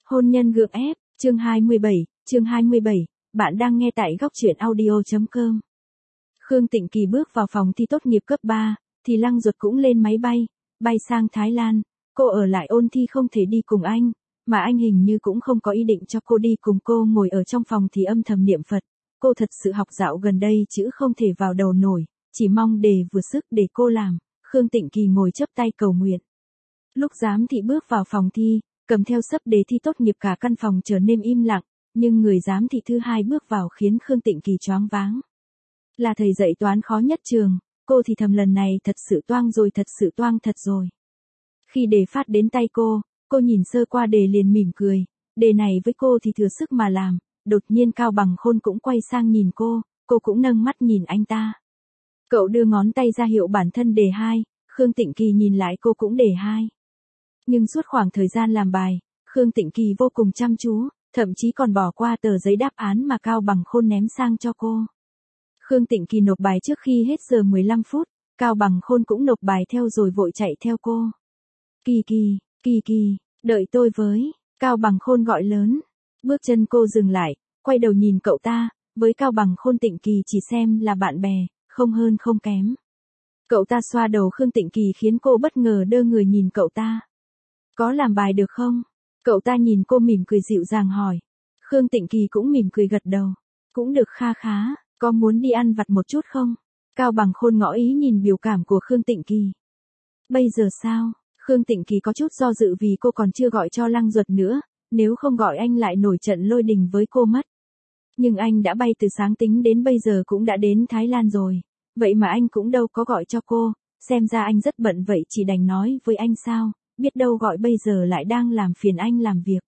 Hôn nhân gượng ép, chương 27, bạn đang nghe tại góc truyện audio.com. Khương Tịnh Kỳ bước vào phòng thi tốt nghiệp cấp 3, thì Lăng Duật cũng lên máy bay sang Thái Lan, cô ở lại ôn thi không thể đi cùng anh, mà anh hình như cũng không có ý định cho cô đi cùng. Cô ngồi ở trong phòng thì âm thầm niệm Phật, cô thật sự học dạo gần đây chữ không thể vào đầu nổi, chỉ mong đề vừa sức để cô làm. Khương Tịnh Kỳ ngồi chắp tay cầu nguyện. Lúc giám thị bước vào phòng thi, cầm theo sấp đề thi tốt nghiệp, cả căn phòng trở nên im lặng, nhưng người giám thị thứ hai bước vào khiến Khương Tịnh Kỳ choáng váng. Là thầy dạy toán khó nhất trường, cô thì thầm lần này thật sự toang thật rồi. Khi đề phát đến tay cô nhìn sơ qua đề liền mỉm cười, đề này với cô thì thừa sức mà làm. Đột nhiên Cao Bằng Khôn cũng quay sang nhìn cô cũng nâng mắt nhìn anh ta. Cậu đưa ngón tay ra hiệu bản thân đề 2, Khương Tịnh Kỳ nhìn lại cô cũng đề 2. Nhưng suốt khoảng thời gian làm bài, Khương Tịnh Kỳ vô cùng chăm chú, thậm chí còn bỏ qua tờ giấy đáp án mà Cao Bằng Khôn ném sang cho cô. Khương Tịnh Kỳ nộp bài trước khi hết giờ 15 phút, Cao Bằng Khôn cũng nộp bài theo rồi vội chạy theo cô. Kỳ, đợi tôi với, Cao Bằng Khôn gọi lớn. Bước chân cô dừng lại, quay đầu nhìn cậu ta, với Cao Bằng Khôn Tịnh Kỳ chỉ xem là bạn bè, không hơn không kém. Cậu ta xoa đầu Khương Tịnh Kỳ khiến cô bất ngờ đơ người nhìn cậu ta. Có làm bài được không? Cậu ta nhìn cô mỉm cười dịu dàng hỏi. Khương Tịnh Kỳ cũng mỉm cười gật đầu. Cũng được kha khá, có muốn đi ăn vặt một chút không? Cao Bằng Khôn ngỏ ý nhìn biểu cảm của Khương Tịnh Kỳ. Bây giờ sao? Khương Tịnh Kỳ có chút do dự vì cô còn chưa gọi cho Lăng Duật nữa, nếu không gọi anh lại nổi trận lôi đình với cô mất. Nhưng anh đã bay từ sáng tính đến bây giờ cũng đã đến Thái Lan rồi, vậy mà anh cũng đâu có gọi cho cô, xem ra anh rất bận vậy chỉ đành nói với anh sao, biết đâu gọi bây giờ lại đang làm phiền anh làm việc.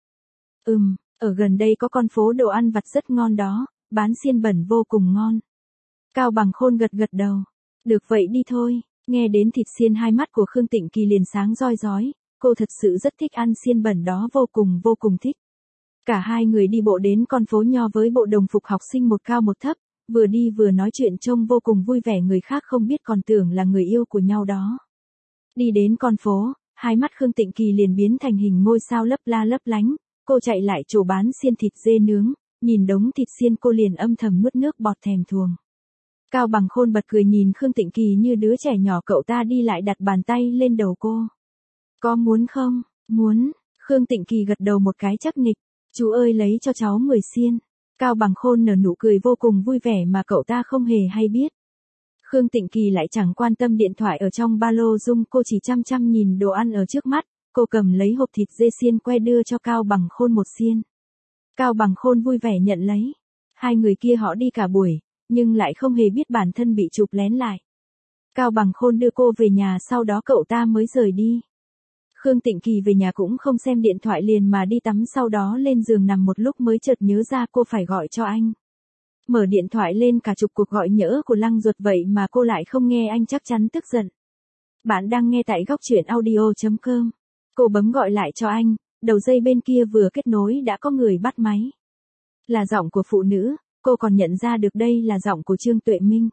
Ở gần đây có con phố đồ ăn vặt rất ngon đó, bán xiên bẩn vô cùng ngon. Cao Bằng Khôn gật đầu. Được vậy đi thôi. Nghe đến thịt xiên, hai mắt của Khương Tịnh Kỳ liền sáng roi rói, cô thật sự rất thích ăn xiên bẩn đó, vô cùng thích. Cả hai người đi bộ đến con phố nho với bộ đồng phục học sinh một cao một thấp, vừa đi vừa nói chuyện trông vô cùng vui vẻ, người khác không biết còn tưởng là người yêu của nhau đó. Đi đến con phố, hai mắt Khương Tịnh Kỳ liền biến thành hình ngôi sao lấp la lấp lánh, cô chạy lại chỗ bán xiên thịt dê nướng, nhìn đống thịt xiên cô liền âm thầm nuốt nước bọt thèm thuồng. Cao Bằng Khôn bật cười nhìn Khương Tịnh Kỳ như đứa trẻ nhỏ, cậu ta đi lại đặt bàn tay lên đầu cô. Có muốn không? Muốn. Khương Tịnh Kỳ gật đầu một cái chắc nịch. Chú ơi lấy cho cháu 10 xiên. Cao Bằng Khôn nở nụ cười vô cùng vui vẻ mà cậu ta không hề hay biết. Khương Tịnh Kỳ lại chẳng quan tâm điện thoại ở trong ba lô dung, cô chỉ chăm nhìn đồ ăn ở trước mắt. Cô cầm lấy hộp thịt dê xiên que đưa cho Cao Bằng Khôn một xiên. Cao Bằng Khôn vui vẻ nhận lấy. Hai người kia họ đi cả buổi, nhưng lại không hề biết bản thân bị chụp lén lại. Cao Bằng Khôn đưa cô về nhà, sau đó cậu ta mới rời đi. Khương Tịnh Kỳ về nhà cũng không xem điện thoại liền mà đi tắm, sau đó lên giường nằm một lúc mới chợt nhớ ra cô phải gọi cho anh. Mở điện thoại lên cả chục cuộc gọi nhỡ của Lăng Duật, vậy mà cô lại không nghe, anh chắc chắn tức giận. Bạn đang nghe tại góc truyện audio.com. Cô bấm gọi lại cho anh, đầu dây bên kia vừa kết nối đã có người bắt máy. Là giọng của phụ nữ, cô còn nhận ra được đây là giọng của Trương Tuệ Minh.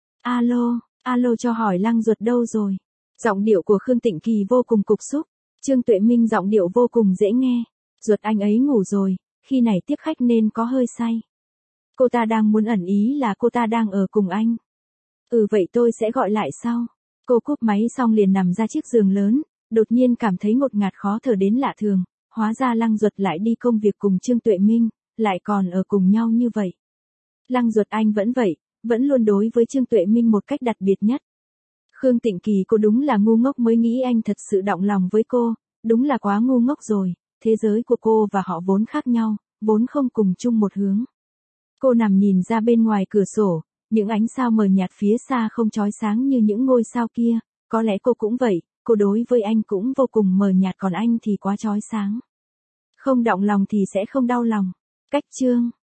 Alo cho hỏi Lăng Duật đâu rồi? Giọng điệu của Khương Tịnh Kỳ vô cùng cục xúc. Trương Tuệ Minh giọng điệu vô cùng dễ nghe. Duật anh ấy ngủ rồi, khi này tiếp khách nên có hơi say. Cô ta đang muốn ẩn ý là cô ta đang ở cùng anh. Vậy tôi sẽ gọi lại sau. Cô cúp máy xong liền nằm ra chiếc giường lớn, đột nhiên cảm thấy ngột ngạt khó thở đến lạ thường, hóa ra Lăng Duật lại đi công việc cùng Trương Tuệ Minh, lại còn ở cùng nhau như vậy. Lăng Duật anh vẫn vậy, vẫn luôn đối với Trương Tuệ Minh một cách đặc biệt nhất. Khương Tịnh Kỳ cô đúng là ngu ngốc mới nghĩ anh thật sự động lòng với cô, đúng là quá ngu ngốc rồi, thế giới của cô và họ vốn khác nhau, vốn không cùng chung một hướng. Cô nằm nhìn ra bên ngoài cửa sổ, những ánh sao mờ nhạt phía xa không chói sáng như những ngôi sao kia, có lẽ cô cũng vậy, cô đối với anh cũng vô cùng mờ nhạt, còn anh thì quá chói sáng. Không động lòng thì sẽ không đau lòng. Cách chương